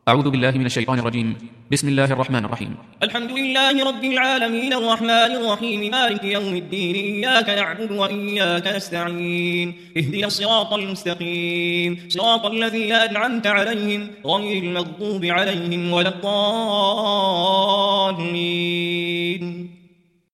أعوذ بالله من الشيطان الرجيم. بسم الله الرحمن الرحيم. الحمد لله رب العالمين الرحمن الرحيم مالك يوم الدين إياك نعبد وإياك نستعين اهدنا الصراط المستقيم صراط الذين أنعمت عليهم غير المغضوب عليهم ولا الضالين